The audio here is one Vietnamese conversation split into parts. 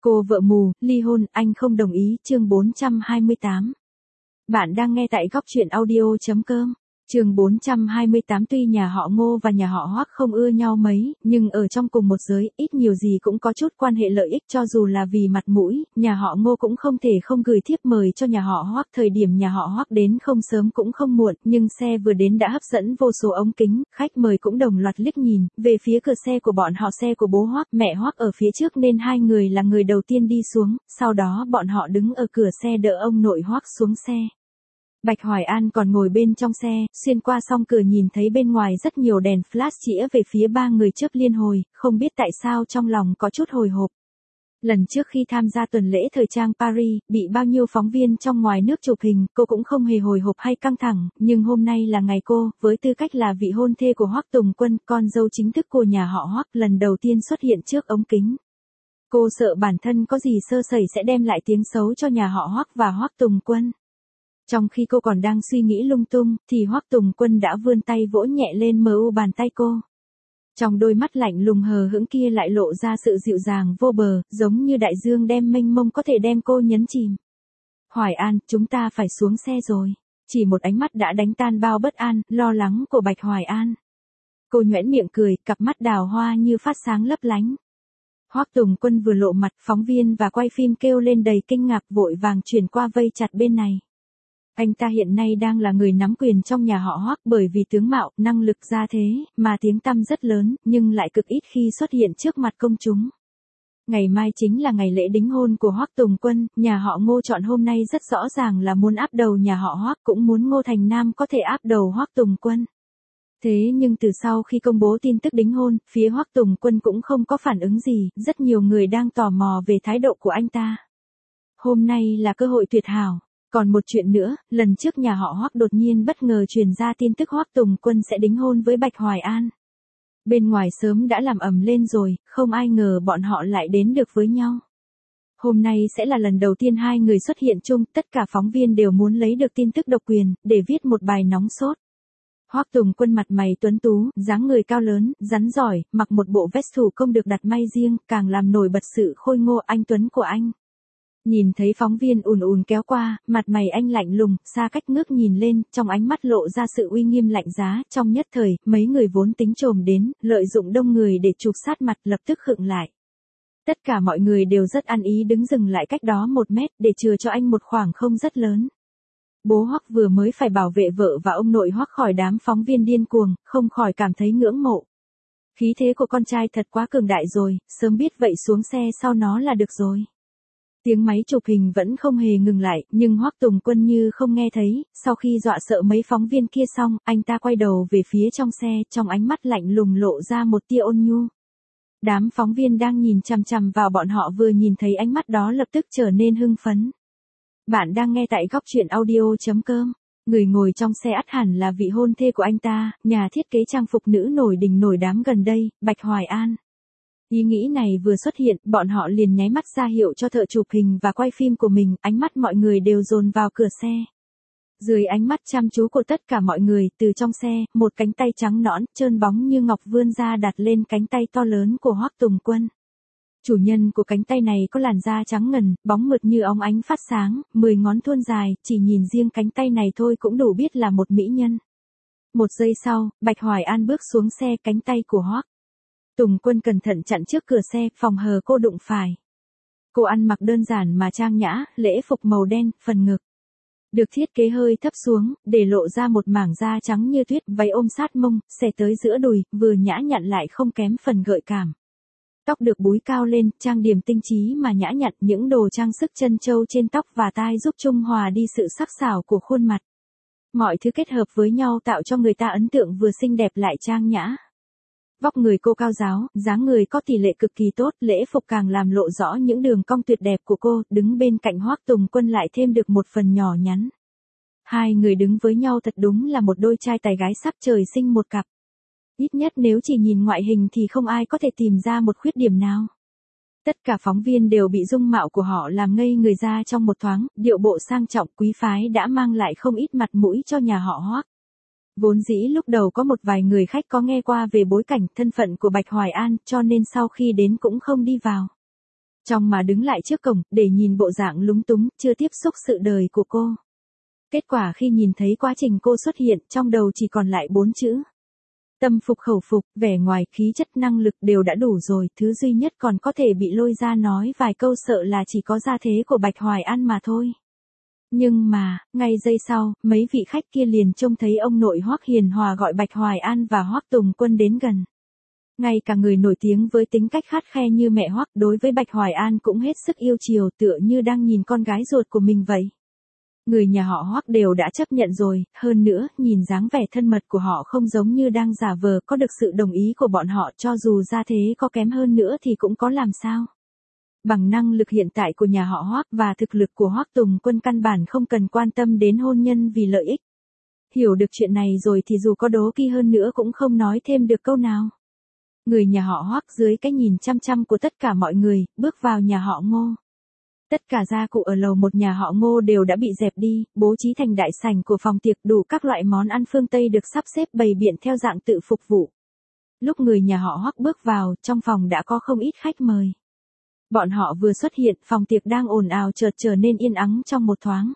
Cô vợ mù, ly hôn, anh không đồng ý, chương 428. Bạn đang nghe tại góc truyện audio.com. Chương 428. Tuy nhà họ Ngô và nhà họ Hoắc không ưa nhau mấy, nhưng ở trong cùng một giới, ít nhiều gì cũng có chút quan hệ lợi ích, cho dù là vì mặt mũi, nhà họ Ngô cũng không thể không gửi thiếp mời cho nhà họ Hoắc. Thời điểm nhà họ Hoắc đến không sớm cũng không muộn, nhưng xe vừa đến đã hấp dẫn vô số ống kính, khách mời cũng đồng loạt liếc nhìn về phía cửa xe của bọn họ. Xe của bố Hoắc, mẹ Hoắc ở phía trước nên hai người là người đầu tiên đi xuống, sau đó bọn họ đứng ở cửa xe đỡ ông nội Hoắc xuống xe. Bạch Hoài An còn ngồi bên trong xe, xuyên qua song cửa nhìn thấy bên ngoài rất nhiều đèn flash chĩa về phía ba người chớp liên hồi, không biết tại sao trong lòng có chút hồi hộp. Lần trước khi tham gia tuần lễ thời trang Paris, bị bao nhiêu phóng viên trong ngoài nước chụp hình, cô cũng không hề hồi hộp hay căng thẳng, nhưng hôm nay là ngày cô, với tư cách là vị hôn thê của Hoắc Tùng Quân, con dâu chính thức của nhà họ Hoắc, lần đầu tiên xuất hiện trước ống kính. Cô sợ bản thân có gì sơ sẩy sẽ đem lại tiếng xấu cho nhà họ Hoắc và Hoắc Tùng Quân. Trong khi cô còn đang suy nghĩ lung tung, thì Hoắc Tùng Quân đã vươn tay vỗ nhẹ lên mu bàn tay cô. Trong đôi mắt lạnh lùng hờ hững kia lại lộ ra sự dịu dàng vô bờ, giống như đại dương đem mênh mông có thể đem cô nhấn chìm. Hoài An, chúng ta phải xuống xe rồi. Chỉ một ánh mắt đã đánh tan bao bất an, lo lắng của Bạch Hoài An. Cô nhoẻn miệng cười, cặp mắt đào hoa như phát sáng lấp lánh. Hoắc Tùng Quân vừa lộ mặt, phóng viên và quay phim kêu lên đầy kinh ngạc, vội vàng chuyển qua vây chặt bên này. Anh ta hiện nay đang là người nắm quyền trong nhà họ Hoắc, bởi vì tướng mạo, năng lực gia thế, mà tiếng tăm rất lớn, nhưng lại cực ít khi xuất hiện trước mặt công chúng. Ngày mai chính là ngày lễ đính hôn của Hoắc Tùng Quân, nhà họ Ngô chọn hôm nay rất rõ ràng là muốn áp đầu nhà họ Hoắc, cũng muốn Ngô Thành Nam có thể áp đầu Hoắc Tùng Quân. Thế nhưng từ sau khi công bố tin tức đính hôn, phía Hoắc Tùng Quân cũng không có phản ứng gì, rất nhiều người đang tò mò về thái độ của anh ta. Hôm nay là cơ hội tuyệt hảo. Còn một chuyện nữa, lần trước nhà họ Hoắc đột nhiên bất ngờ truyền ra tin tức Hoắc Tùng Quân sẽ đính hôn với Bạch Hoài An. Bên ngoài sớm đã làm ầm lên rồi, không ai ngờ bọn họ lại đến được với nhau. Hôm nay sẽ là lần đầu tiên hai người xuất hiện chung, tất cả phóng viên đều muốn lấy được tin tức độc quyền, để viết một bài nóng sốt. Hoắc Tùng Quân mặt mày tuấn tú, dáng người cao lớn, rắn giỏi, mặc một bộ vest thủ công được đặt may riêng, càng làm nổi bật sự khôi ngô anh tuấn của anh. Nhìn thấy phóng viên ùn ùn kéo qua, mặt mày anh lạnh lùng, xa cách ngước nhìn lên, trong ánh mắt lộ ra sự uy nghiêm lạnh giá. Trong nhất thời, mấy người vốn tính trồm đến, lợi dụng đông người để chụp sát mặt, lập tức khựng lại. Tất cả mọi người đều rất ăn ý đứng dừng lại cách đó 1 mét, để chừa cho anh một khoảng không rất lớn. Bố Hoắc vừa mới phải bảo vệ vợ và ông nội Hoắc khỏi đám phóng viên điên cuồng, không khỏi cảm thấy ngưỡng mộ. Khí thế của con trai thật quá cường đại rồi, sớm biết vậy xuống xe sau nó là được rồi. Tiếng máy chụp hình vẫn không hề ngừng lại, nhưng Hoắc Tùng Quân như không nghe thấy. Sau khi dọa sợ mấy phóng viên kia xong, anh ta quay đầu về phía trong xe, trong ánh mắt lạnh lùng lộ ra một tia ôn nhu. Đám phóng viên đang nhìn chằm chằm vào bọn họ vừa nhìn thấy ánh mắt đó lập tức trở nên hưng phấn. Bạn đang nghe tại góc truyện audio.com. Người ngồi trong xe ắt hẳn là vị hôn thê của anh ta, nhà thiết kế trang phục nữ nổi đình nổi đám gần đây, Bạch Hoài An. Ý nghĩ này vừa xuất hiện, bọn họ liền nháy mắt ra hiệu cho thợ chụp hình và quay phim của mình, ánh mắt mọi người đều dồn vào cửa xe. Dưới ánh mắt chăm chú của tất cả mọi người, từ trong xe, một cánh tay trắng nõn, trơn bóng như ngọc vươn ra đặt lên cánh tay to lớn của Hoắc Tùng Quân. Chủ nhân của cánh tay này có làn da trắng ngần, bóng mượt như óng ánh phát sáng, 10 ngón thuôn dài, chỉ nhìn riêng cánh tay này thôi cũng đủ biết là một mỹ nhân. Một giây sau, Bạch Hoài An bước xuống xe, cánh tay của Hoắc Tùng Quân cẩn thận chặn trước cửa xe, phòng hờ cô đụng phải. Cô ăn mặc đơn giản mà trang nhã, lễ phục màu đen, phần ngực được thiết kế hơi thấp xuống, để lộ ra một mảng da trắng như tuyết, váy ôm sát mông, xẻ tới giữa đùi, vừa nhã nhặn lại không kém phần gợi cảm. Tóc được búi cao lên, trang điểm tinh chí mà nhã nhặn, những đồ trang sức chân châu trên tóc và tai giúp trung hòa đi sự sắc sảo của khuôn mặt. Mọi thứ kết hợp với nhau tạo cho người ta ấn tượng vừa xinh đẹp lại trang nhã. Vóc người cô cao ráo, dáng người có tỷ lệ cực kỳ tốt, lễ phục càng làm lộ rõ những đường cong tuyệt đẹp của cô, đứng bên cạnh Hoắc Tùng Quân lại thêm được một phần nhỏ nhắn. Hai người đứng với nhau thật đúng là một đôi trai tài gái sắp trời sinh một cặp. Ít nhất nếu chỉ nhìn ngoại hình thì không ai có thể tìm ra một khuyết điểm nào. Tất cả phóng viên đều bị dung mạo của họ làm ngây người ra trong một thoáng, điệu bộ sang trọng quý phái đã mang lại không ít mặt mũi cho nhà họ Hoắc. Vốn dĩ lúc đầu có một vài người khách có nghe qua về bối cảnh thân phận của Bạch Hoài An, cho nên sau khi đến cũng không đi vào. Trong mà đứng lại trước cổng, để nhìn bộ dạng lúng túng, chưa tiếp xúc sự đời của cô. Kết quả khi nhìn thấy quá trình cô xuất hiện, trong đầu chỉ còn lại 4 chữ. Tâm phục khẩu phục, vẻ ngoài, khí chất, năng lực đều đã đủ rồi, thứ duy nhất còn có thể bị lôi ra nói vài câu sợ là chỉ có gia thế của Bạch Hoài An mà thôi. Nhưng mà, ngay giây sau, mấy vị khách kia liền trông thấy ông nội Hoắc hiền hòa gọi Bạch Hoài An và Hoắc Tùng Quân đến gần. Ngay cả người nổi tiếng với tính cách khắt khe như mẹ Hoắc đối với Bạch Hoài An cũng hết sức yêu chiều, tựa như đang nhìn con gái ruột của mình vậy. Người nhà họ Hoắc đều đã chấp nhận rồi, hơn nữa, nhìn dáng vẻ thân mật của họ không giống như đang giả vờ, có được sự đồng ý của bọn họ, cho dù gia thế có kém hơn nữa thì cũng có làm sao. Bằng năng lực hiện tại của nhà họ Hoắc và thực lực của Hoắc Tùng Quân căn bản không cần quan tâm đến hôn nhân vì lợi ích. Hiểu được chuyện này rồi thì dù có đố kỵ hơn nữa cũng không nói thêm được câu nào. Người nhà họ Hoắc dưới cái nhìn chăm chăm của tất cả mọi người, bước vào nhà họ Ngô. Tất cả gia cụ ở lầu một nhà họ Ngô đều đã bị dẹp đi, bố trí thành đại sảnh của phòng tiệc, đủ các loại món ăn phương Tây được sắp xếp bày biện theo dạng tự phục vụ. Lúc người nhà họ Hoắc bước vào, trong phòng đã có không ít khách mời. Bọn họ vừa xuất hiện, phòng tiệc đang ồn ào chợt trở nên yên ắng trong một thoáng.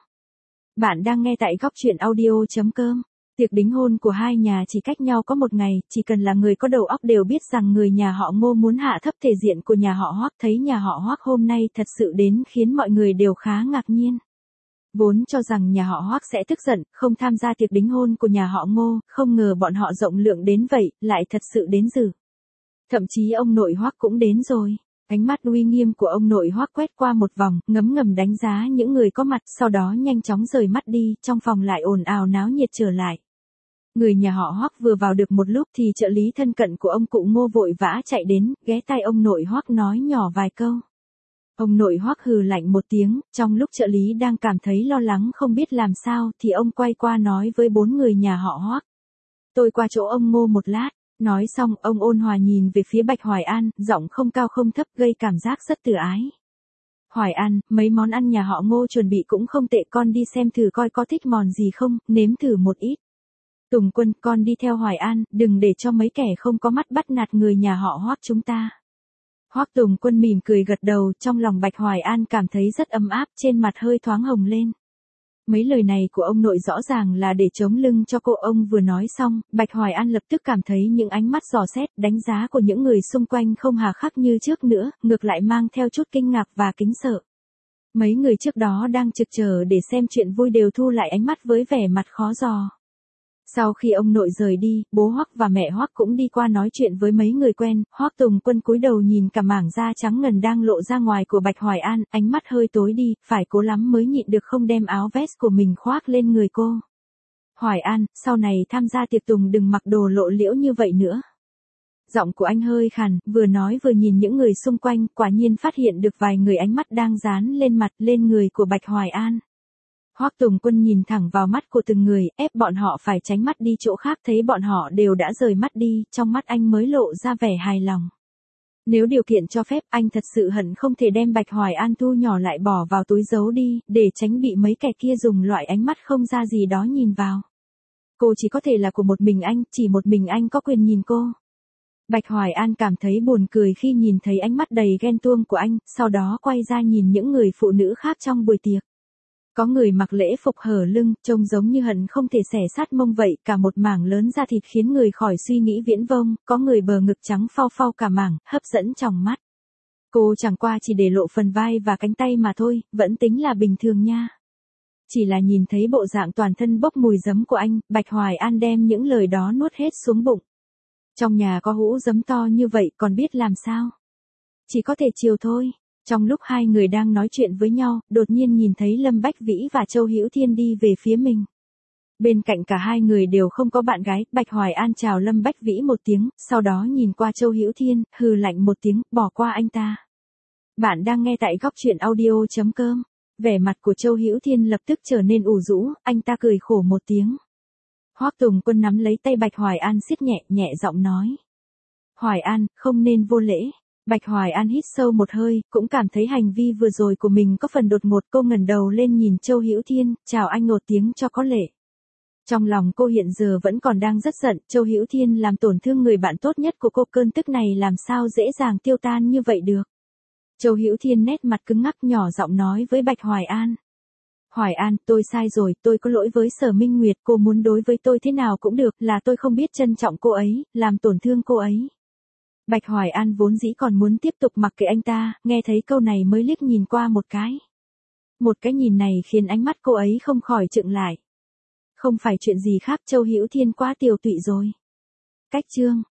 Bạn đang nghe tại góc truyện audio.com. Tiệc đính hôn của hai nhà chỉ cách nhau có một ngày, chỉ cần là người có đầu óc đều biết rằng người nhà họ Ngô muốn hạ thấp thể diện của nhà họ Hoắc, thấy nhà họ Hoắc hôm nay thật sự đến khiến mọi người đều khá ngạc nhiên. Vốn cho rằng nhà họ Hoắc sẽ tức giận, không tham gia tiệc đính hôn của nhà họ Ngô, không ngờ bọn họ rộng lượng đến vậy, lại thật sự đến dự. Thậm chí ông nội Hoắc cũng đến rồi. Ánh mắt uy nghiêm của ông nội Hoắc quét qua một vòng, ngấm ngầm đánh giá những người có mặt, sau đó nhanh chóng rời mắt đi, trong phòng lại ồn ào náo nhiệt trở lại. Người nhà họ Hoắc vừa vào được một lúc thì trợ lý thân cận của ông cụ Ngô vội vã chạy đến, ghé tai ông nội Hoắc nói nhỏ vài câu. Ông nội Hoắc hừ lạnh một tiếng, trong lúc trợ lý đang cảm thấy lo lắng không biết làm sao thì ông quay qua nói với 4 người nhà họ Hoắc. Tôi qua chỗ ông Ngô một lát. Nói xong, ông ôn hòa nhìn về phía Bạch Hoài An, giọng không cao không thấp gây cảm giác rất từ ái. Hoài An, mấy món ăn nhà họ Ngô chuẩn bị cũng không tệ, con đi xem thử coi có thích món gì không, nếm thử một ít. Tùng Quân, con đi theo Hoài An, đừng để cho mấy kẻ không có mắt bắt nạt người nhà họ Hoắc chúng ta. Hoắc Tùng Quân mỉm cười gật đầu, trong lòng Bạch Hoài An cảm thấy rất ấm áp, trên mặt hơi thoáng hồng lên. Mấy lời này của ông nội rõ ràng là để chống lưng cho cô. Ông vừa nói xong, Bạch Hoài An lập tức cảm thấy những ánh mắt dò xét, đánh giá của những người xung quanh không hà khắc như trước nữa, ngược lại mang theo chút kinh ngạc và kính sợ. Mấy người trước đó đang trực chờ để xem chuyện vui đều thu lại ánh mắt với vẻ mặt khó dò. Sau khi ông nội rời đi, bố Hoắc và mẹ Hoắc cũng đi qua nói chuyện với mấy người quen. Hoắc Tùng Quân cúi đầu nhìn cả mảng da trắng ngần đang lộ ra ngoài của Bạch Hoài An, ánh mắt hơi tối đi, phải cố lắm mới nhịn được không đem áo vest của mình khoác lên người cô. Hoài An, sau này tham gia tiệc tùng đừng mặc đồ lộ liễu như vậy nữa. Giọng của anh hơi khàn, vừa nói vừa nhìn những người xung quanh, quả nhiên phát hiện được vài người ánh mắt đang dán lên mặt, lên người của Bạch Hoài An. Hoắc Tùng Quân nhìn thẳng vào mắt của từng người, ép bọn họ phải tránh mắt đi chỗ khác, thấy bọn họ đều đã rời mắt đi, trong mắt anh mới lộ ra vẻ hài lòng. Nếu điều kiện cho phép, anh thật sự hận không thể đem Bạch Hoài An thu nhỏ lại bỏ vào túi giấu đi, để tránh bị mấy kẻ kia dùng loại ánh mắt không ra gì đó nhìn vào. Cô chỉ có thể là của một mình anh, chỉ một mình anh có quyền nhìn cô. Bạch Hoài An cảm thấy buồn cười khi nhìn thấy ánh mắt đầy ghen tuông của anh, sau đó quay ra nhìn những người phụ nữ khác trong buổi tiệc. Có người mặc lễ phục hở lưng, trông giống như hận không thể xẻ sát mông vậy, cả một mảng lớn da thịt khiến người khỏi suy nghĩ viễn vông, có người bờ ngực trắng phau phau cả mảng, hấp dẫn trong mắt. Cô chẳng qua chỉ để lộ phần vai và cánh tay mà thôi, vẫn tính là bình thường nha. Chỉ là nhìn thấy bộ dạng toàn thân bốc mùi giấm của anh, Bạch Hoài An đem những lời đó nuốt hết xuống bụng. Trong nhà có hũ giấm to như vậy còn biết làm sao? Chỉ có thể chiều thôi. Trong lúc hai người đang nói chuyện với nhau, đột nhiên nhìn thấy Lâm Bách Vĩ và Châu Hữu Thiên đi về phía mình. Bên cạnh cả hai người đều không có bạn gái, Bạch Hoài An chào Lâm Bách Vĩ một tiếng, sau đó nhìn qua Châu Hữu Thiên, hừ lạnh một tiếng, bỏ qua anh ta. Bạn đang nghe tại góc truyện audio.com. Vẻ mặt của Châu Hữu Thiên lập tức trở nên ủ rũ, anh ta cười khổ một tiếng. Hoắc Tùng Quân nắm lấy tay Bạch Hoài An siết nhẹ, nhẹ giọng nói. Hoài An, không nên vô lễ. Bạch Hoài An hít sâu một hơi, cũng cảm thấy hành vi vừa rồi của mình có phần đột ngột. Cô ngẩng đầu lên nhìn Châu Hữu Thiên, chào anh một tiếng cho có lễ. Trong lòng cô hiện giờ vẫn còn đang rất giận, Châu Hữu Thiên làm tổn thương người bạn tốt nhất của cô, cơn tức này làm sao dễ dàng tiêu tan như vậy được. Châu Hữu Thiên nét mặt cứng ngắc nhỏ giọng nói với Bạch Hoài An. Hoài An, tôi sai rồi, tôi có lỗi với Sở Minh Nguyệt, cô muốn đối với tôi thế nào cũng được, là tôi không biết trân trọng cô ấy, làm tổn thương cô ấy. Bạch Hoài An vốn dĩ còn muốn tiếp tục mặc kệ anh ta, nghe thấy câu này mới liếc nhìn qua một cái. Một cái nhìn này khiến ánh mắt cô ấy không khỏi chững lại. Không phải chuyện gì khác, Châu Hữu Thiên quá tiều tụy rồi. Cách chương